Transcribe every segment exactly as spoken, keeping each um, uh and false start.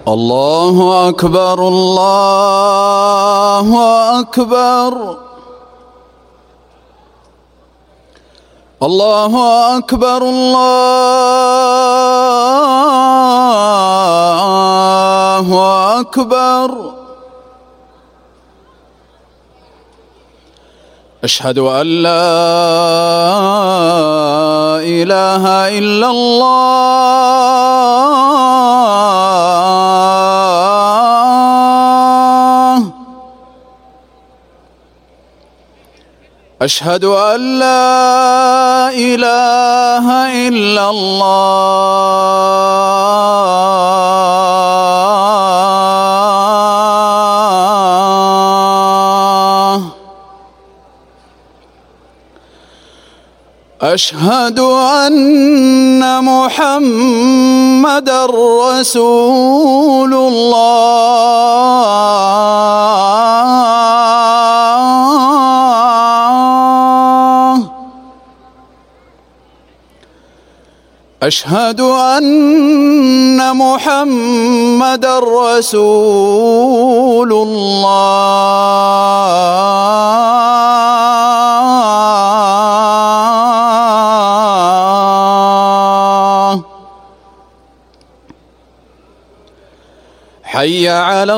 الله أكبر الله أكبر الله أكبر الله أكبر. أشهد أن لا إله إلا الله. أشهد أن لا إله إلا الله. أشهد أن محمدًا رسول الله. أشهد أن محمدًا رسول الله. حي على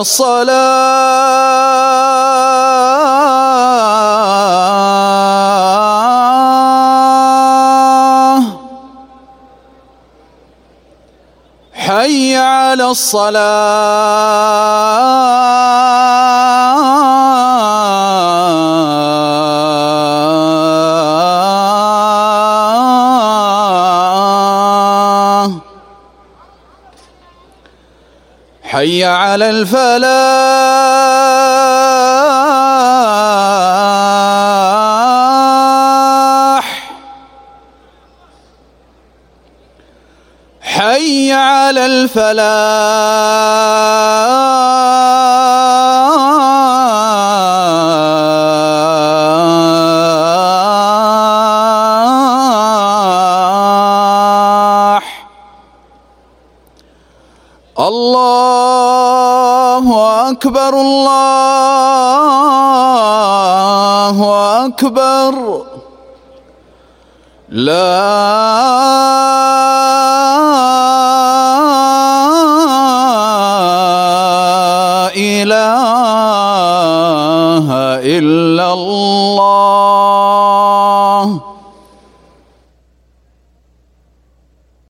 الصلاة. حي على الصلاة. حي على الفلاح. حي على الفلاح. الله أكبر الله أكبر. لا